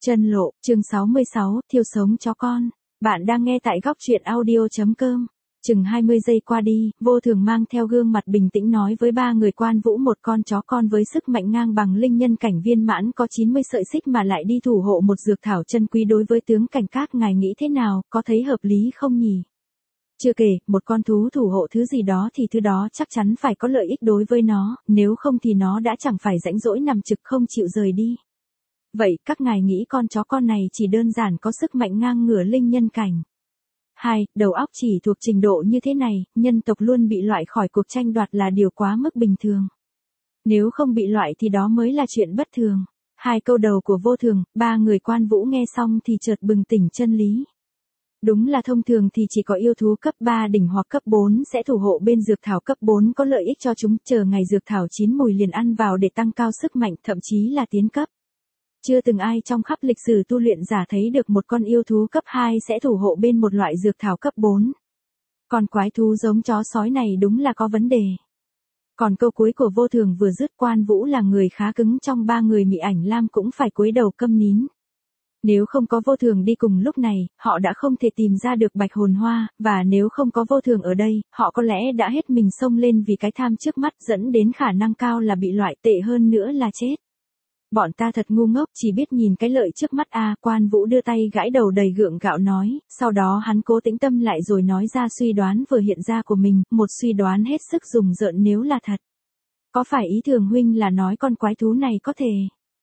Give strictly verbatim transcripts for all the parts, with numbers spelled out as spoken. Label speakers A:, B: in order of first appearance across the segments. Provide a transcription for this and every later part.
A: Chân lộ, chương sáu mươi sáu, thiêu sống chó con. Bạn đang nghe tại góc truyện audio.com. Chừng hai mươi giây qua đi, Vô Thường mang theo gương mặt bình tĩnh nói với ba người quan vũ một con chó con với sức mạnh ngang bằng linh nhân cảnh viên mãn có chín mươi sợi xích mà lại đi thủ hộ một dược thảo chân quý đối với tướng cảnh các ngài nghĩ thế nào, có thấy hợp lý không nhỉ? Chưa kể, một con thú thủ hộ thứ gì đó thì thứ đó chắc chắn phải có lợi ích đối với nó, nếu không thì nó đã chẳng phải rãnh rỗi nằm trực không chịu rời đi. Vậy các ngài nghĩ con chó con này chỉ đơn giản có sức mạnh ngang ngửa linh nhân cảnh. Hai, đầu óc chỉ thuộc trình độ như thế này, nhân tộc luôn bị loại khỏi cuộc tranh đoạt là điều quá mức bình thường. Nếu không bị loại thì đó mới là chuyện bất thường. Hai câu đầu của Vô Thường, ba người quan vũ nghe xong thì chợt bừng tỉnh chân lý. Đúng là thông thường thì chỉ có yêu thú cấp ba đỉnh hoặc cấp bốn sẽ thủ hộ bên dược thảo cấp bốn có lợi ích cho chúng, chờ ngày dược thảo chín mùi liền ăn vào để tăng cao sức mạnh, thậm chí là tiến cấp. Chưa từng ai trong khắp lịch sử tu luyện giả thấy được một con yêu thú cấp hai sẽ thủ hộ bên một loại dược thảo cấp bốn. Còn quái thú giống chó sói này đúng là có vấn đề. Còn câu cuối của Vô Thường vừa dứt, quan vũ là người khá cứng trong ba người Mị Ảnh Lam cũng phải cúi đầu câm nín. Nếu không có Vô Thường đi cùng lúc này, họ đã không thể tìm ra được bạch hồn hoa, và nếu không có Vô Thường ở đây, họ có lẽ đã hết mình xông lên vì cái tham trước mắt dẫn đến khả năng cao là bị loại, tệ hơn nữa là chết. Bọn ta thật ngu ngốc, chỉ biết nhìn cái lợi trước mắt a à, quan vũ đưa tay gãi đầu đầy gượng gạo nói, sau đó hắn cố tĩnh tâm lại rồi nói ra suy đoán vừa hiện ra của mình, một suy đoán hết sức rùng rợn nếu là thật. Có phải ý Thường huynh là nói con quái thú này có thể,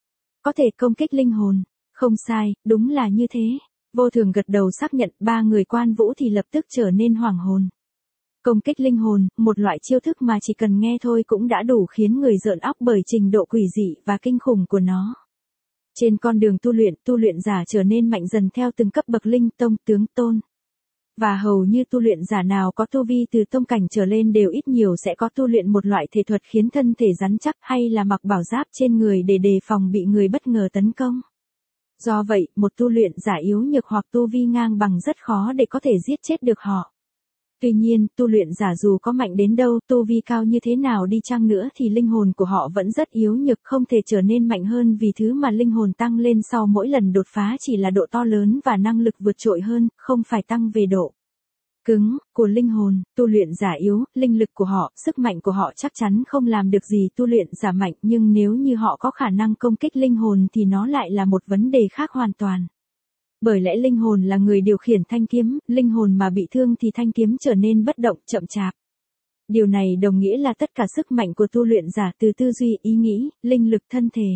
A: có thể công kích linh hồn? Không sai, đúng là như thế. Vô Thường gật đầu xác nhận, ba người quan vũ thì lập tức trở nên hoảng hồn. Công kích linh hồn, một loại chiêu thức mà chỉ cần nghe thôi cũng đã đủ khiến người rợn óc bởi trình độ quỷ dị và kinh khủng của nó. Trên con đường tu luyện, tu luyện giả trở nên mạnh dần theo từng cấp bậc linh tông, tướng tôn. Và hầu như tu luyện giả nào có tu vi từ tông cảnh trở lên đều ít nhiều sẽ có tu luyện một loại thể thuật khiến thân thể rắn chắc hay là mặc bảo giáp trên người để đề phòng bị người bất ngờ tấn công. Do vậy, một tu luyện giả yếu nhược hoặc tu vi ngang bằng rất khó để có thể giết chết được họ. Tuy nhiên, tu luyện giả dù có mạnh đến đâu, tu vi cao như thế nào đi chăng nữa thì linh hồn của họ vẫn rất yếu nhược, không thể trở nên mạnh hơn vì thứ mà linh hồn tăng lên sau mỗi lần đột phá chỉ là độ to lớn và năng lực vượt trội hơn, không phải tăng về độ cứng của linh hồn. Tu luyện giả yếu, linh lực của họ, sức mạnh của họ chắc chắn không làm được gì tu luyện giả mạnh, nhưng nếu như họ có khả năng công kích linh hồn thì nó lại là một vấn đề khác hoàn toàn. Bởi lẽ linh hồn là người điều khiển thanh kiếm, linh hồn mà bị thương thì thanh kiếm trở nên bất động, chậm chạp. Điều này đồng nghĩa là tất cả sức mạnh của tu luyện giả từ tư duy, ý nghĩ, linh lực thân thể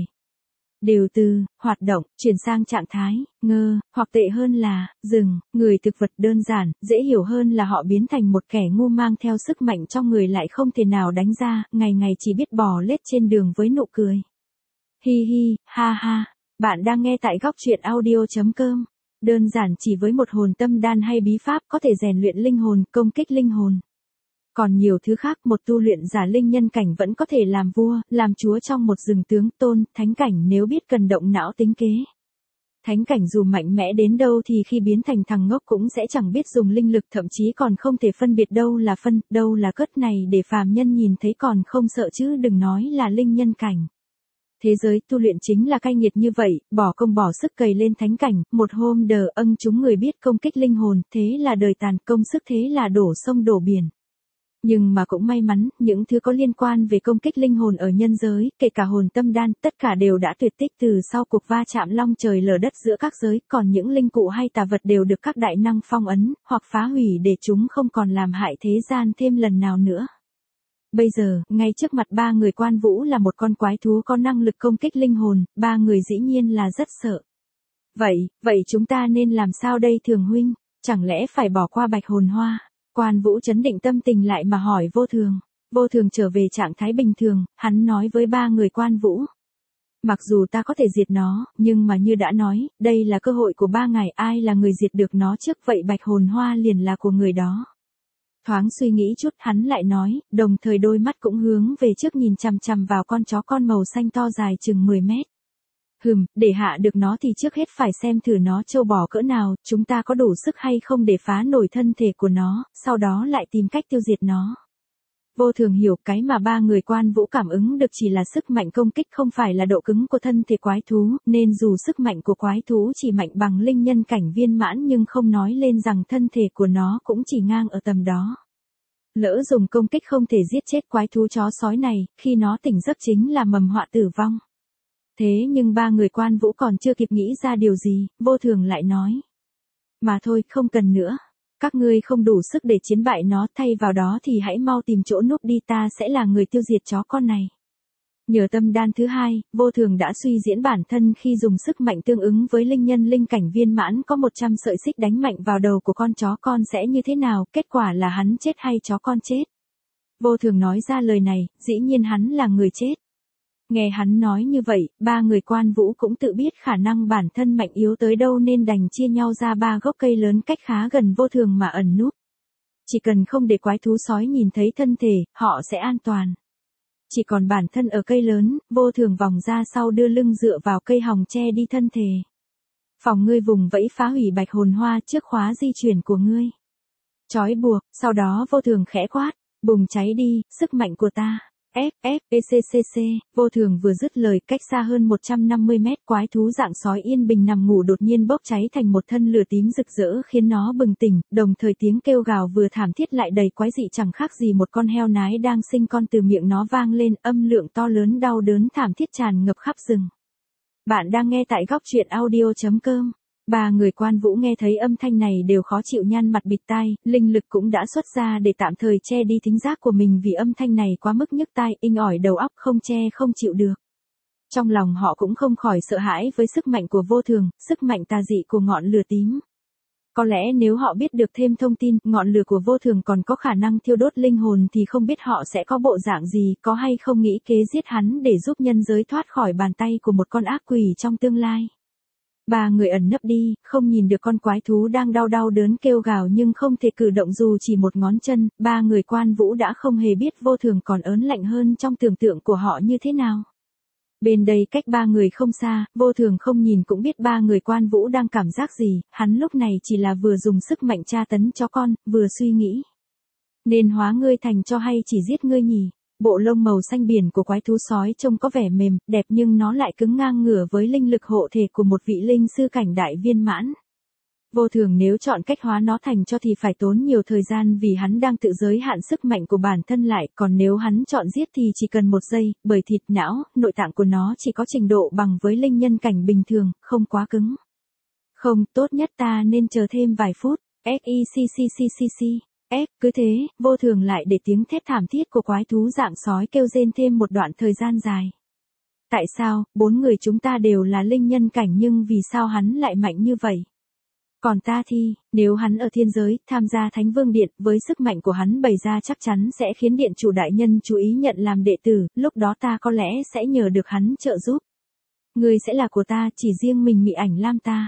A: đều từ hoạt động chuyển sang trạng thái ngơ, hoặc tệ hơn là dừng. Người thực vật đơn giản, dễ hiểu hơn là họ biến thành một kẻ ngu mang theo sức mạnh trong người lại không thể nào đánh ra, ngày ngày chỉ biết bò lết trên đường với nụ cười. Hi hi, ha ha. Bạn đang nghe tại góc truyện audio.com. Đơn giản chỉ với một hồn tâm đan hay bí pháp có thể rèn luyện linh hồn, công kích linh hồn. Còn nhiều thứ khác, một tu luyện giả linh nhân cảnh vẫn có thể làm vua, làm chúa trong một rừng tướng tôn, thánh cảnh nếu biết cần động não tính kế. Thánh cảnh dù mạnh mẽ đến đâu thì khi biến thành thằng ngốc cũng sẽ chẳng biết dùng linh lực, thậm chí còn không thể phân biệt đâu là phân, đâu là cất này để phàm nhân nhìn thấy còn không sợ chứ đừng nói là linh nhân cảnh. Thế giới tu luyện chính là cay nghiệt như vậy, bỏ công bỏ sức cày lên thánh cảnh, một hôm đờ âng chúng người biết công kích linh hồn, thế là đời tàn, công sức thế là đổ sông đổ biển. Nhưng mà cũng may mắn, những thứ có liên quan về công kích linh hồn ở nhân giới, kể cả hồn tâm đan, tất cả đều đã tuyệt tích từ sau cuộc va chạm long trời lở đất giữa các giới, còn những linh cụ hay tà vật đều được các đại năng phong ấn, hoặc phá hủy để chúng không còn làm hại thế gian thêm lần nào nữa. Bây giờ, ngay trước mặt ba người quan vũ là một con quái thú có năng lực công kích linh hồn, ba người dĩ nhiên là rất sợ. Vậy, vậy chúng ta nên làm sao đây Thường huynh? Chẳng lẽ phải bỏ qua bạch hồn hoa? Quan vũ trấn định tâm tình lại mà hỏi Vô Thường. Vô Thường trở về trạng thái bình thường, hắn nói với ba người quan vũ. Mặc dù ta có thể diệt nó, nhưng mà như đã nói, đây là cơ hội của ba ngài, ai là người diệt được nó trước vậy bạch hồn hoa liền là của người đó. Thoáng suy nghĩ chút hắn lại nói, đồng thời đôi mắt cũng hướng về trước nhìn chằm chằm vào con chó con màu xanh to dài chừng mười mét. Hừm, để hạ được nó thì trước hết phải xem thử nó trâu bò cỡ nào, chúng ta có đủ sức hay không để phá nổi thân thể của nó, sau đó lại tìm cách tiêu diệt nó. Vô Thường hiểu cái mà ba người quan vũ cảm ứng được chỉ là sức mạnh công kích không phải là độ cứng của thân thể quái thú, nên dù sức mạnh của quái thú chỉ mạnh bằng linh nhân cảnh viên mãn nhưng không nói lên rằng thân thể của nó cũng chỉ ngang ở tầm đó. Lỡ dùng công kích không thể giết chết quái thú chó sói này, khi nó tỉnh giấc chính là mầm họa tử vong. Thế nhưng ba người quan vũ còn chưa kịp nghĩ ra điều gì, Vô Thường lại nói. Mà thôi, không cần nữa. Các ngươi không đủ sức để chiến bại nó, thay vào đó thì hãy mau tìm chỗ núp đi, ta sẽ là người tiêu diệt chó con này. Nhờ tâm đan thứ hai, Vô Thường đã suy diễn bản thân khi dùng sức mạnh tương ứng với linh nhân linh cảnh viên mãn có một trăm sợi xích đánh mạnh vào đầu của con chó con sẽ như thế nào, kết quả là hắn chết hay chó con chết. Vô Thường nói ra lời này, dĩ nhiên hắn là người chết. Nghe hắn nói như vậy, ba người quan vũ cũng tự biết khả năng bản thân mạnh yếu tới đâu nên đành chia nhau ra ba gốc cây lớn cách khá gần Vô Thường mà ẩn núp. Chỉ cần không để quái thú sói nhìn thấy thân thể, họ sẽ an toàn. Chỉ còn bản thân ở cây lớn, Vô Thường vòng ra sau đưa lưng dựa vào cây hòng che đi thân thể. Phòng ngươi vùng vẫy phá hủy bạch hồn hoa trước khóa di chuyển của ngươi. Chói buộc, sau đó Vô Thường khẽ quát, bùng cháy đi, sức mạnh của ta. F, F, E C C C, Vô Thường vừa dứt lời, cách xa hơn một trăm năm mươi mét quái thú dạng sói yên bình nằm ngủ đột nhiên bốc cháy thành một thân lửa tím rực rỡ khiến nó bừng tỉnh, đồng thời tiếng kêu gào vừa thảm thiết lại đầy quái dị chẳng khác gì một con heo nái đang sinh con từ miệng nó vang lên, âm lượng to lớn đau đớn thảm thiết tràn ngập khắp rừng. Bạn đang nghe tại góc truyện audio chấm com. Ba người quan vũ nghe thấy âm thanh này đều khó chịu nhăn mặt bịt tai, linh lực cũng đã xuất ra để tạm thời che đi thính giác của mình vì âm thanh này quá mức nhức tai, inh ỏi đầu óc không che không chịu được. Trong lòng họ cũng không khỏi sợ hãi với sức mạnh của Vô Thường, sức mạnh tà dị của ngọn lửa tím. Có lẽ nếu họ biết được thêm thông tin, ngọn lửa của Vô Thường còn có khả năng thiêu đốt linh hồn thì không biết họ sẽ có bộ dạng gì, có hay không nghĩ kế giết hắn để giúp nhân giới thoát khỏi bàn tay của một con ác quỷ trong tương lai. Ba người ẩn nấp đi, không nhìn được con quái thú đang đau đau đớn kêu gào nhưng không thể cử động dù chỉ một ngón chân, ba người quan vũ đã không hề biết Vô Thường còn ớn lạnh hơn trong tưởng tượng của họ như thế nào. Bên đây cách ba người không xa, Vô Thường không nhìn cũng biết ba người quan vũ đang cảm giác gì, hắn lúc này chỉ là vừa dùng sức mạnh tra tấn cho con, vừa suy nghĩ. Nên hóa ngươi thành cho hay chỉ giết ngươi nhỉ? Bộ lông màu xanh biển của quái thú sói trông có vẻ mềm, đẹp nhưng nó lại cứng ngang ngửa với linh lực hộ thể của một vị linh sư cảnh đại viên mãn. Vô Thường nếu chọn cách hóa nó thành cho thì phải tốn nhiều thời gian vì hắn đang tự giới hạn sức mạnh của bản thân lại, còn nếu hắn chọn giết thì chỉ cần một giây, bởi thịt não, nội tạng của nó chỉ có trình độ bằng với linh nhân cảnh bình thường, không quá cứng. Không, tốt nhất ta nên chờ thêm vài phút. Xiccccc. Ép, cứ thế, Vô Thường lại để tiếng thét thảm thiết của quái thú dạng sói kêu rên thêm một đoạn thời gian dài. Tại sao, bốn người chúng ta đều là linh nhân cảnh nhưng vì sao hắn lại mạnh như vậy? Còn ta thì, nếu hắn ở thiên giới, tham gia Thánh Vương Điện, với sức mạnh của hắn bày ra chắc chắn sẽ khiến Điện chủ đại nhân chú ý nhận làm đệ tử, lúc đó ta có lẽ sẽ nhờ được hắn trợ giúp. Ngươi sẽ là của ta, chỉ riêng mình Mị Ảnh Lam ta.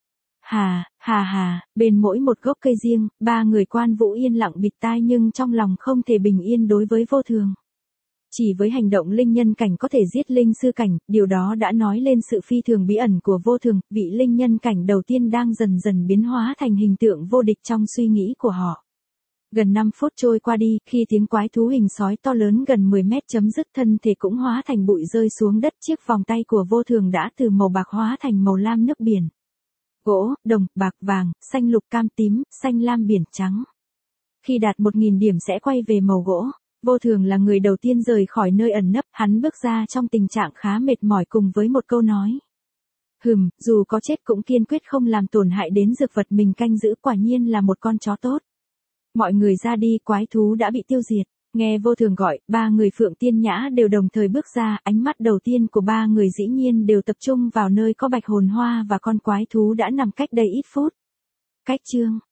A: Hà, hà hà, bên mỗi một gốc cây riêng, ba người quan vũ yên lặng bịt tai nhưng trong lòng không thể bình yên đối với Vô Thường. Chỉ với hành động linh nhân cảnh có thể giết linh sư cảnh, điều đó đã nói lên sự phi thường bí ẩn của Vô Thường, vị linh nhân cảnh đầu tiên đang dần dần biến hóa thành hình tượng vô địch trong suy nghĩ của họ. Gần năm phút trôi qua đi, khi tiếng quái thú hình sói to lớn gần mười mét chấm dứt thân thể cũng hóa thành bụi rơi xuống đất, chiếc vòng tay của Vô Thường đã từ màu bạc hóa thành màu lam nước biển. Gỗ, đồng, bạc, vàng, xanh lục cam tím, xanh lam biển trắng. Khi đạt một nghìn điểm sẽ quay về màu gỗ. Vô Thường là người đầu tiên rời khỏi nơi ẩn nấp, hắn bước ra trong tình trạng khá mệt mỏi cùng với một câu nói. Hừm, dù có chết cũng kiên quyết không làm tổn hại đến dược vật mình canh giữ, quả nhiên là một con chó tốt. Mọi người ra đi, quái thú đã bị tiêu diệt. Nghe Vô Thường gọi, ba người Phượng Tiên Nhã đều đồng thời bước ra, ánh mắt đầu tiên của ba người dĩ nhiên đều tập trung vào nơi có bạch hồn hoa và con quái thú đã nằm cách đây ít phút. Cách chương